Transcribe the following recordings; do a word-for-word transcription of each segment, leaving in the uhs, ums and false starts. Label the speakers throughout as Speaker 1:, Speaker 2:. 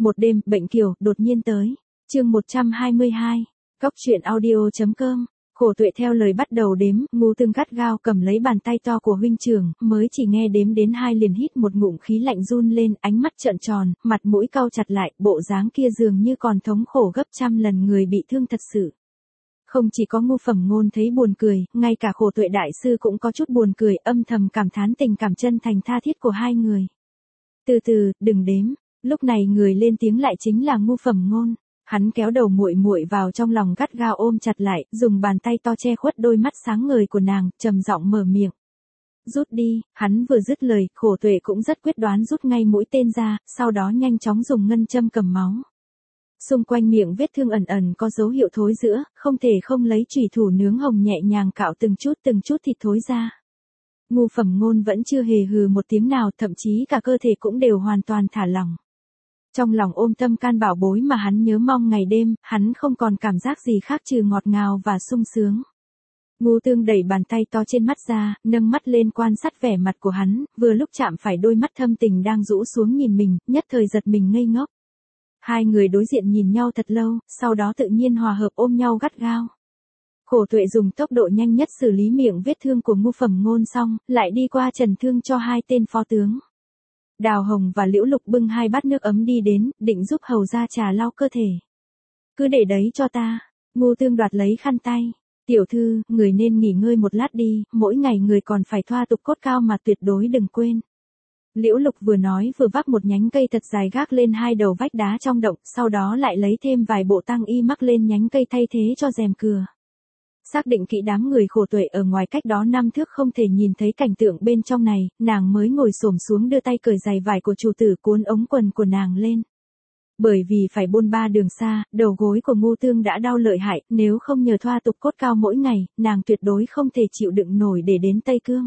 Speaker 1: Một đêm, bệnh kiều, đột nhiên tới. Chương một trăm hai mươi hai. Góc truyện audio chấm com. Khổ Tuệ theo lời bắt đầu đếm, Ngô Tương gắt gao cầm lấy bàn tay to của huynh trưởng, mới chỉ nghe đếm đến hai liền hít một ngụm khí lạnh run lên, ánh mắt trợn tròn, mặt mũi cau chặt lại, bộ dáng kia dường như còn thống khổ gấp trăm lần người bị thương thật sự. Không chỉ có Ngô Phẩm Ngôn thấy buồn cười, ngay cả Khổ Tuệ đại sư cũng có chút buồn cười, âm thầm cảm thán tình cảm chân thành tha thiết của hai người. Từ từ, đừng đếm. Lúc này người lên tiếng lại chính là Ngô Phẩm Ngôn. Hắn kéo đầu muội muội vào trong lòng gắt gao ôm chặt lại, dùng bàn tay to che khuất đôi mắt sáng ngời của nàng, trầm giọng mở miệng. Rút đi. Hắn vừa dứt lời, Khổ Tuệ cũng rất quyết đoán rút ngay mũi tên ra, sau đó nhanh chóng dùng ngân châm cầm máu. Xung quanh miệng vết thương ẩn ẩn có dấu hiệu thối rữa, không thể không lấy chùy thủ nướng hồng nhẹ nhàng cạo từng chút từng chút thịt thối ra. Ngô Phẩm Ngôn vẫn chưa hề hừ một tiếng nào, thậm chí cả cơ thể cũng đều hoàn toàn thả lỏng. Trong lòng ôm tâm can bảo bối mà hắn nhớ mong ngày đêm, hắn không còn cảm giác gì khác trừ ngọt ngào và sung sướng. Ngô Tương đẩy bàn tay to trên mắt ra, nâng mắt lên quan sát vẻ mặt của hắn, vừa lúc chạm phải đôi mắt thâm tình đang rũ xuống nhìn mình, nhất thời giật mình ngây ngốc. Hai người đối diện nhìn nhau thật lâu, sau đó tự nhiên hòa hợp ôm nhau gắt gao. Khổ Tuệ dùng tốc độ nhanh nhất xử lý miệng vết thương của Ngô Phẩm Ngôn xong, lại đi qua trần thương cho hai tên phó tướng. Đào Hồng và Liễu Lục bưng hai bát nước ấm đi đến, định giúp hầu gia trà lau cơ thể. Cứ để đấy cho ta. Ngô Tương đoạt lấy khăn tay. Tiểu thư, người nên nghỉ ngơi một lát đi, mỗi ngày người còn phải thoa tục cốt cao mà tuyệt đối đừng quên. Liễu Lục vừa nói vừa vác một nhánh cây thật dài gác lên hai đầu vách đá trong động, sau đó lại lấy thêm vài bộ tang y mắc lên nhánh cây thay thế cho rèm cừa. Xác định kỹ đám người Khổ Tuệ ở ngoài cách đó năm thước không thể nhìn thấy cảnh tượng bên trong này, nàng mới ngồi xổm xuống đưa tay cởi giày vải của chủ tử cuốn ống quần của nàng lên. Bởi vì phải bôn ba đường xa, đầu gối của Ngô Tương đã đau lợi hại, nếu không nhờ thoa tục cốt cao mỗi ngày, nàng tuyệt đối không thể chịu đựng nổi để đến Tây Cương.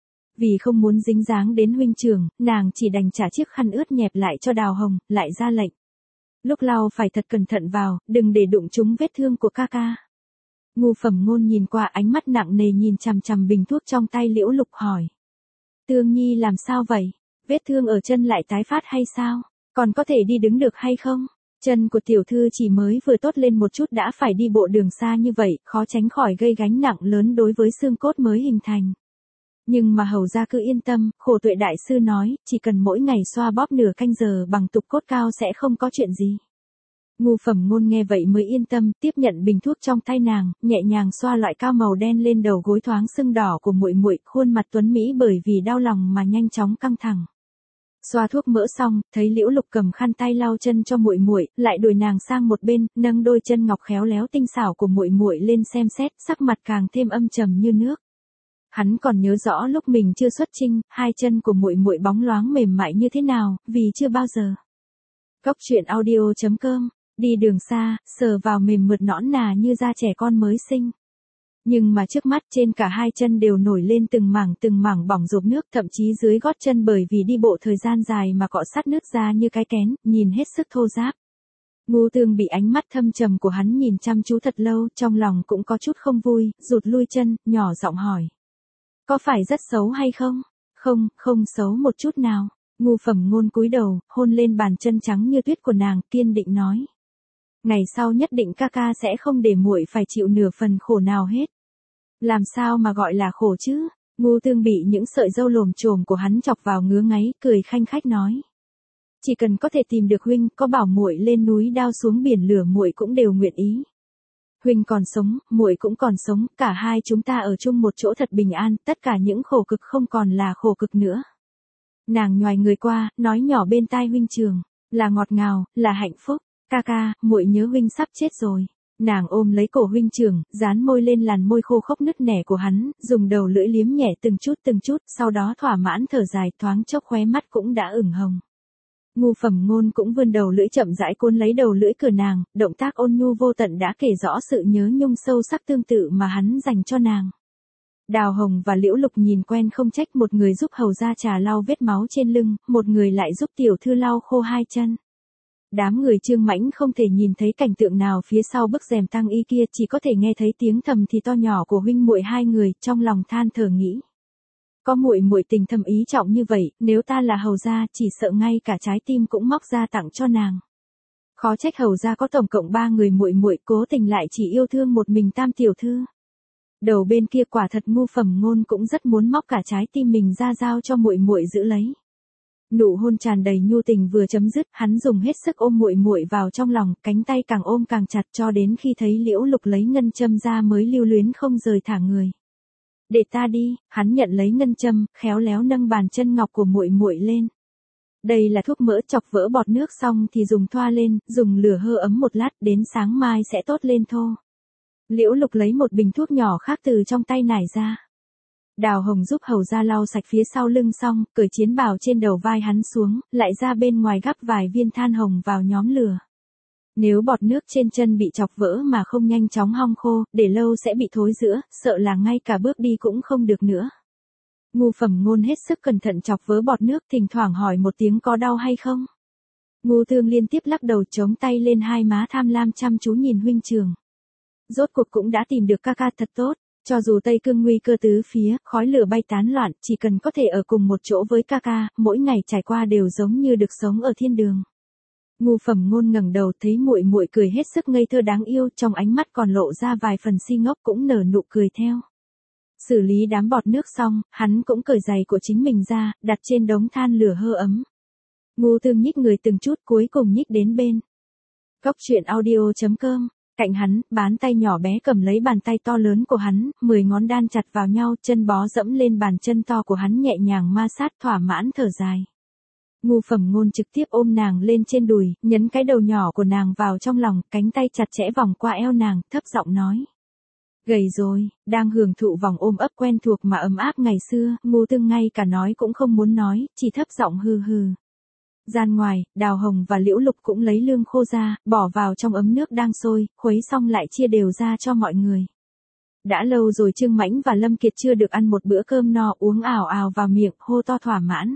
Speaker 1: Vì không muốn dính dáng đến huynh trưởng, nàng chỉ đành trả chiếc khăn ướt nhẹp lại cho Đào Hồng, lại ra lệnh. Lúc lau phải thật cẩn thận vào, đừng để đụng trúng vết thương của ca ca. Ngô Phẩm Ngôn nhìn qua, ánh mắt nặng nề nhìn chằm chằm bình thuốc trong tay Liễu Lục hỏi. Tương Nhi làm sao vậy? Vết thương ở chân lại tái phát hay sao? Còn có thể đi đứng được hay không? Chân của tiểu thư chỉ mới vừa tốt lên một chút đã phải đi bộ đường xa như vậy, khó tránh khỏi gây gánh nặng lớn đối với xương cốt mới hình thành. Nhưng mà hầu gia cứ yên tâm, Khổ Tuệ đại sư nói, chỉ cần mỗi ngày xoa bóp nửa canh giờ bằng tục cốt cao sẽ không có chuyện gì. Ngô Phẩm Ngôn nghe vậy mới yên tâm, tiếp nhận bình thuốc trong tay nàng, nhẹ nhàng xoa loại cao màu đen lên đầu gối thoáng sưng đỏ của muội muội, khuôn mặt tuấn mỹ bởi vì đau lòng mà nhanh chóng căng thẳng. Xoa thuốc mỡ xong, thấy Liễu Lục cầm khăn tay lau chân cho muội muội, lại đuổi nàng sang một bên, nâng đôi chân ngọc khéo léo tinh xảo của muội muội lên xem xét, sắc mặt càng thêm âm trầm như nước. Hắn còn nhớ rõ lúc mình chưa xuất chinh, hai chân của muội muội bóng loáng mềm mại như thế nào, vì chưa bao giờ. Góc truyện audio chấm com. Đi đường xa, sờ vào mềm mượt nõn nà như da trẻ con mới sinh. Nhưng mà trước mắt trên cả hai chân đều nổi lên từng mảng từng mảng bỏng rộp nước, thậm chí dưới gót chân bởi vì đi bộ thời gian dài mà cọ sát nước ra như cái kén, nhìn hết sức thô ráp. Ngô Tương bị ánh mắt thâm trầm của hắn nhìn chăm chú thật lâu, trong lòng cũng có chút không vui, rụt lui chân, nhỏ giọng hỏi. Có phải rất xấu hay không? Không, không xấu một chút nào. Ngô Phẩm Ngôn cúi đầu, hôn lên bàn chân trắng như tuyết của nàng, kiên định nói. Ngày sau nhất định ca ca sẽ không để muội phải chịu nửa phần khổ nào hết. Làm sao mà gọi là khổ chứ? Ngô Tương bị những sợi râu lồm chồm của hắn chọc vào ngứa ngáy, cười khanh khách nói. Chỉ cần có thể tìm được huynh, có bảo muội lên núi đao xuống biển lửa muội cũng đều nguyện ý. Huynh còn sống, muội cũng còn sống, cả hai chúng ta ở chung một chỗ thật bình an, tất cả những khổ cực không còn là khổ cực nữa. Nàng nhoài người qua, nói nhỏ bên tai huynh trường, là ngọt ngào, là hạnh phúc. Ca ca, muội nhớ huynh sắp chết rồi. Nàng ôm lấy cổ huynh trưởng, dán môi lên làn môi khô khốc nứt nẻ của hắn, dùng đầu lưỡi liếm nhẹ từng chút từng chút, sau đó thỏa mãn thở dài, thoáng chốc khóe mắt cũng đã ửng hồng. Ngô Phẩm Ngôn cũng vươn đầu lưỡi chậm rãi cuốn lấy đầu lưỡi cửa nàng, động tác ôn nhu vô tận đã kể rõ sự nhớ nhung sâu sắc tương tự mà hắn dành cho nàng. Đào Hồng và Liễu Lục nhìn quen không trách, một người giúp hầu gia trà lau vết máu trên lưng, một người lại giúp tiểu thư lau khô hai chân. Đám người Trương Mãnh không thể nhìn thấy cảnh tượng nào phía sau bức rèm tang y kia, chỉ có thể nghe thấy tiếng thầm thì to nhỏ của huynh muội hai người, trong lòng than thở nghĩ. Có muội muội tình thầm ý trọng như vậy, nếu ta là hầu gia, chỉ sợ ngay cả trái tim cũng móc ra tặng cho nàng. Khó trách hầu gia có tổng cộng ba người muội muội, cố tình lại chỉ yêu thương một mình Tam tiểu thư. Đầu bên kia quả thật ngu Phẩm Ngôn cũng rất muốn móc cả trái tim mình ra giao cho muội muội giữ lấy. Nụ hôn tràn đầy nhu tình vừa chấm dứt, hắn dùng hết sức ôm muội muội vào trong lòng, cánh tay càng ôm càng chặt cho đến khi thấy Liễu Lục lấy ngân châm ra mới lưu luyến không rời thả người. Để ta đi, hắn nhận lấy ngân châm, khéo léo nâng bàn chân ngọc của muội muội lên. Đây là thuốc mỡ, chọc vỡ bọt nước xong thì dùng thoa lên, dùng lửa hơ ấm một lát, đến sáng mai sẽ tốt lên thô. Liễu Lục lấy một bình thuốc nhỏ khác từ trong tay nải ra. Đào Hồng giúp hầu gia lau sạch phía sau lưng xong, cởi chiến bào trên đầu vai hắn xuống, lại ra bên ngoài gắp vài viên than hồng vào nhóm lửa. Nếu bọt nước trên chân bị chọc vỡ mà không nhanh chóng hong khô, để lâu sẽ bị thối rữa, sợ là ngay cả bước đi cũng không được nữa. Ngu Phẩm Ngôn hết sức cẩn thận chọc vỡ bọt nước, thỉnh thoảng hỏi một tiếng có đau hay không. Ngu Thương liên tiếp lắc đầu, chống tay lên hai má tham lam chăm chú nhìn huynh trưởng. Rốt cuộc cũng đã tìm được ca ca thật tốt, cho dù Tây Cương nguy cơ tứ phía, khói lửa bay tán loạn, chỉ cần có thể ở cùng một chỗ với ca ca, mỗi ngày trải qua đều giống như được sống ở thiên đường. Ngu Phẩm Ngôn ngẩng đầu thấy muội muội cười hết sức ngây thơ đáng yêu, trong ánh mắt còn lộ ra vài phần si ngốc, cũng nở nụ cười theo. Xử lý đám bọt nước xong, hắn cũng cởi giày của chính mình ra, đặt trên đống than lửa hơ ấm. Ngu Thương nhích người từng chút, cuối cùng nhích đến bên. Cốc truyện audio chấm com. Cạnh hắn, bàn tay nhỏ bé cầm lấy bàn tay to lớn của hắn, mười ngón đan chặt vào nhau, chân bó dẫm lên bàn chân to của hắn, nhẹ nhàng ma sát, thỏa mãn thở dài. Ngu Phẩm Ngôn trực tiếp ôm nàng lên trên đùi, nhấn cái đầu nhỏ của nàng vào trong lòng, cánh tay chặt chẽ vòng qua eo nàng, thấp giọng nói. Gầy rồi, đang hưởng thụ vòng ôm ấp quen thuộc mà ấm áp ngày xưa, Ngu Tương ngay cả nói cũng không muốn nói, chỉ thấp giọng hừ hừ. Gian ngoài, Đào Hồng và Liễu Lục cũng lấy lương khô ra, bỏ vào trong ấm nước đang sôi, khuấy xong lại chia đều ra cho mọi người. Đã lâu rồi Trương Mãnh và Lâm Kiệt chưa được ăn một bữa cơm no, uống ào ào vào miệng, hô to thỏa mãn.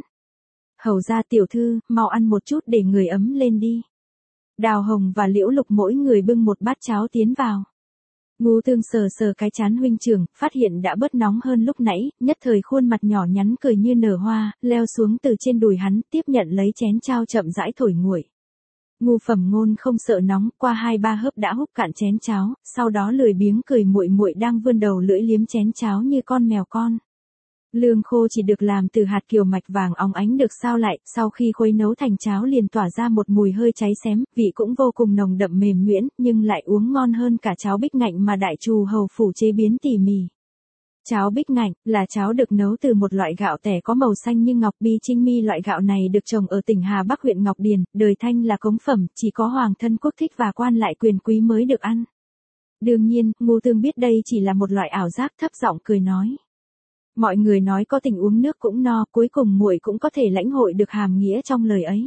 Speaker 1: Hầu gia tiểu thư, mau ăn một chút để người ấm lên đi. Đào Hồng và Liễu Lục mỗi người bưng một bát cháo tiến vào. Ngu Thương sờ sờ cái trán huynh trưởng, phát hiện đã bớt nóng hơn lúc nãy, nhất thời khuôn mặt nhỏ nhắn cười như nở hoa, leo xuống từ trên đùi hắn, tiếp nhận lấy chén chao chậm rãi thổi nguội. Ngu Phẩm Ngôn không sợ nóng, qua hai ba hớp đã húp cạn chén cháo, sau đó lười biếng cười muội muội đang vươn đầu lưỡi liếm chén cháo như con mèo con. Lương khô chỉ được làm từ hạt kiều mạch vàng óng ánh được sao lại, sau khi khuấy nấu thành cháo liền tỏa ra một mùi hơi cháy xém, vị cũng vô cùng nồng đậm mềm nhuyễn, nhưng lại uống ngon hơn cả cháo bích ngạnh mà đại trù hầu phủ chế biến tỉ mỉ. Cháo bích ngạnh là cháo được nấu từ một loại gạo tẻ có màu xanh như ngọc bi trinh mi, loại gạo này được trồng ở tỉnh Hà Bắc huyện Ngọc Điền, đời Thanh là cống phẩm, chỉ có hoàng thân quốc thích và quan lại quyền quý mới được ăn. Đương nhiên, Ngu Tương biết đây chỉ là một loại ảo giác, thấp giọng cười nói. Mọi người nói có tình uống nước cũng no, cuối cùng muội cũng có thể lãnh hội được hàm nghĩa trong lời ấy.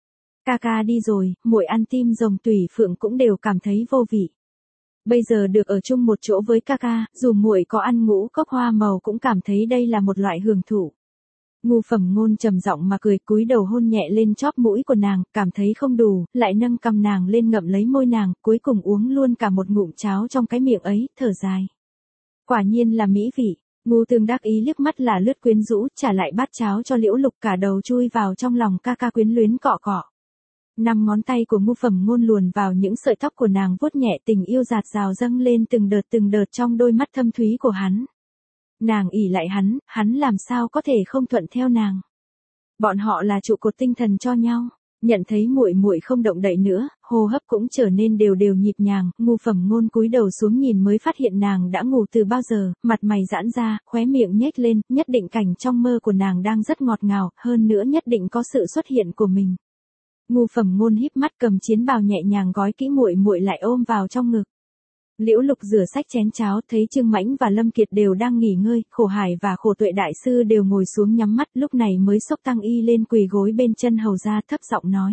Speaker 1: Ca ca đi rồi, muội ăn tim rồng tùy phượng cũng đều cảm thấy vô vị. Bây giờ được ở chung một chỗ với ca ca, dù muội có ăn ngũ cốc hoa màu cũng cảm thấy đây là một loại hưởng thụ. Ngu Phẩm Ngôn trầm giọng mà cười, cúi đầu hôn nhẹ lên chóp mũi của nàng, cảm thấy không đủ, lại nâng cằm nàng lên ngậm lấy môi nàng, cuối cùng uống luôn cả một ngụm cháo trong cái miệng ấy, thở dài. Quả nhiên là mỹ vị. Ngu Tương đắc ý liếc mắt là lướt quyến rũ, trả lại bát cháo cho Liễu Lục, cả đầu chui vào trong lòng ca ca quyến luyến cọ cọ. Năm ngón tay của Ngu Phẩm Ngôn luồn vào những sợi tóc của nàng, vuốt nhẹ, tình yêu dạt dào dâng lên từng đợt từng đợt trong đôi mắt thâm thúy của hắn. Nàng ỷ lại hắn, hắn làm sao có thể không thuận theo nàng. Bọn họ là trụ cột tinh thần cho nhau. Nhận thấy muội muội không động đậy nữa, hô hấp cũng trở nên đều đều nhịp nhàng, Ngu Phẩm Ngôn cúi đầu xuống nhìn mới phát hiện nàng đã ngủ từ bao giờ, mặt mày giãn ra, khóe miệng nhếch lên, nhất định cảnh trong mơ của nàng đang rất ngọt ngào, hơn nữa nhất định có sự xuất hiện của mình. Ngu Phẩm Ngôn híp mắt cầm chiến bào nhẹ nhàng gói kỹ muội muội lại ôm vào trong ngực. Liễu Lục rửa sạch chén cháo, thấy Trương Mãnh và Lâm Kiệt đều đang nghỉ ngơi, Khổ Hải và Khổ Tuệ đại sư đều ngồi xuống nhắm mắt, lúc này mới xốc tăng y lên quỳ gối bên chân hầu gia, thấp giọng nói.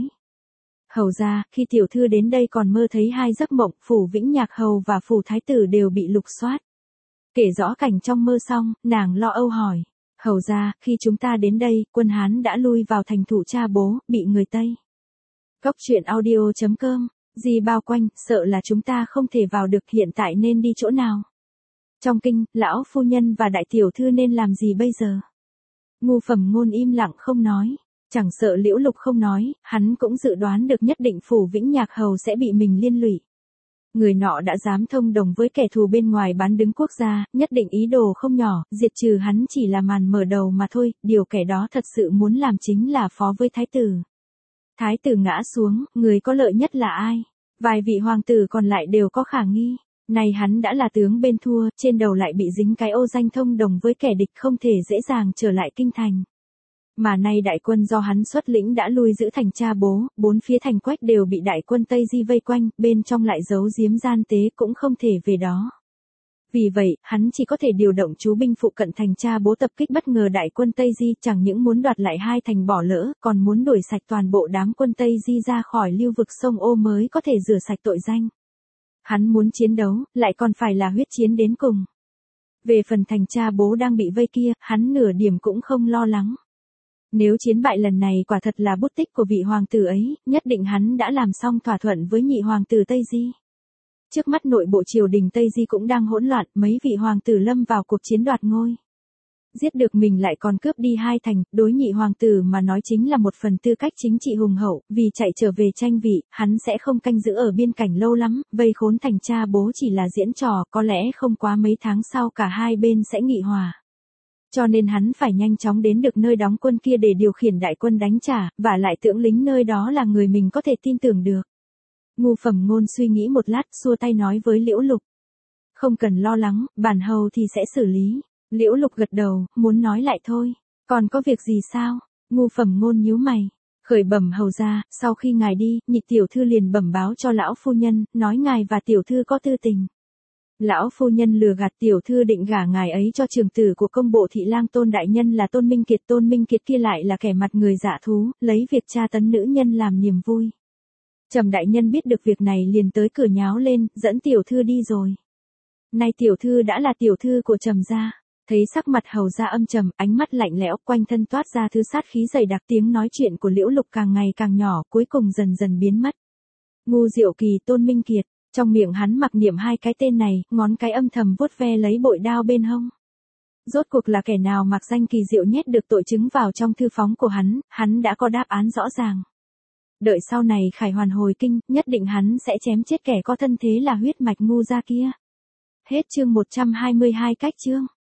Speaker 1: Hầu gia, khi tiểu thư đến đây còn mơ thấy hai giấc mộng, phủ Vĩnh Nhạc hầu và phủ thái tử đều bị lục soát. Kể rõ cảnh trong mơ xong, nàng lo âu hỏi. Hầu gia, khi chúng ta đến đây, quân Hán đã lui vào thành thủ Cha Bố, bị người Tây. Cốc truyện audio chấm com. Gì bao quanh, sợ là chúng ta không thể vào được, hiện tại nên đi chỗ nào? Trong kinh, lão phu nhân và đại tiểu thư nên làm gì bây giờ? Ngu Phẩm Ngôn im lặng không nói. Chẳng sợ Liễu Lục không nói, hắn cũng dự đoán được nhất định Phủ Vĩnh Nhạc Hầu sẽ bị mình liên lụy. Người nọ đã dám thông đồng với kẻ thù bên ngoài bán đứng quốc gia, nhất định ý đồ không nhỏ, diệt trừ hắn chỉ là màn mở đầu mà thôi, điều kẻ đó thật sự muốn làm chính là phó với thái tử. Thái tử ngã xuống, người có lợi nhất là ai? Vài vị hoàng tử còn lại đều có khả nghi. Này hắn đã là tướng bên thua, trên đầu lại bị dính cái ô danh thông đồng với kẻ địch không thể dễ dàng trở lại kinh thành. Mà nay đại quân do hắn xuất lĩnh đã lui giữ thành Cha Bố, bốn phía thành quách đều bị đại quân Tây Di vây quanh, bên trong lại giấu giếm gian tế cũng không thể về đó. Vì vậy, hắn chỉ có thể điều động chú binh phụ cận thành Cha Bố tập kích bất ngờ đại quân Tây Di, chẳng những muốn đoạt lại hai thành bỏ lỡ, còn muốn đuổi sạch toàn bộ đám quân Tây Di ra khỏi lưu vực sông Ô mới có thể rửa sạch tội danh. Hắn muốn chiến đấu, lại còn phải là huyết chiến đến cùng. Về phần thành Cha Bố đang bị vây kia, hắn nửa điểm cũng không lo lắng. Nếu chiến bại lần này quả thật là bút tích của vị hoàng tử ấy, nhất định hắn đã làm xong thỏa thuận với nhị hoàng tử Tây Di. Trước mắt nội bộ triều đình Tây Di cũng đang hỗn loạn, mấy vị hoàng tử lâm vào cuộc chiến đoạt ngôi. Giết được mình lại còn cướp đi hai thành, đối nhị hoàng tử mà nói chính là một phần tư cách chính trị hùng hậu, vì chạy trở về tranh vị, hắn sẽ không canh giữ ở biên cảnh lâu lắm, vây khốn thành Cha Bố chỉ là diễn trò, có lẽ không quá mấy tháng sau cả hai bên sẽ nghị hòa. Cho nên hắn phải nhanh chóng đến được nơi đóng quân kia để điều khiển đại quân đánh trả, và lại tướng lính nơi đó là người mình có thể tin tưởng được. Ngu Phẩm Ngôn suy nghĩ một lát, xua tay nói với Liễu Lục. Không cần lo lắng, bản hầu thì sẽ xử lý. Liễu Lục gật đầu, muốn nói lại thôi. Còn có việc gì sao? Ngu Phẩm Ngôn nhíu mày. Khởi bẩm hầu ra, sau khi ngài đi, nhị tiểu thư liền bẩm báo cho lão phu nhân, nói ngài và tiểu thư có tư tình. Lão phu nhân lừa gạt tiểu thư định gả ngài ấy cho trường tử của công bộ thị lang Tôn đại nhân là Tôn Minh Kiệt. Tôn Minh Kiệt kia lại là kẻ mặt người dạ thú, lấy việc tra tấn nữ nhân làm niềm vui. Trầm đại nhân biết được việc này liền tới cửa nháo lên, dẫn tiểu thư đi rồi. Nay tiểu thư đã là tiểu thư của Trầm gia. Thấy sắc mặt hầu gia âm trầm, ánh mắt lạnh lẽo, quanh thân toát ra thứ sát khí dày đặc, tiếng nói chuyện của Liễu Lục càng ngày càng nhỏ, cuối cùng dần dần biến mất. Ngu Diệu Kỳ, Tôn Minh Kiệt. Trong miệng hắn mặc niệm hai cái tên này, ngón cái âm thầm vuốt ve lấy bội đao bên hông. Rốt cuộc là kẻ nào mặc danh kỳ diệu nhét được tội chứng vào trong thư phóng của hắn, hắn đã có đáp án rõ ràng. Đợi sau này Khải Hoàn hồi kinh, nhất định hắn sẽ chém chết kẻ có thân thế là huyết mạch Ngu gia kia. Hết chương một trăm hai mươi hai cách chương.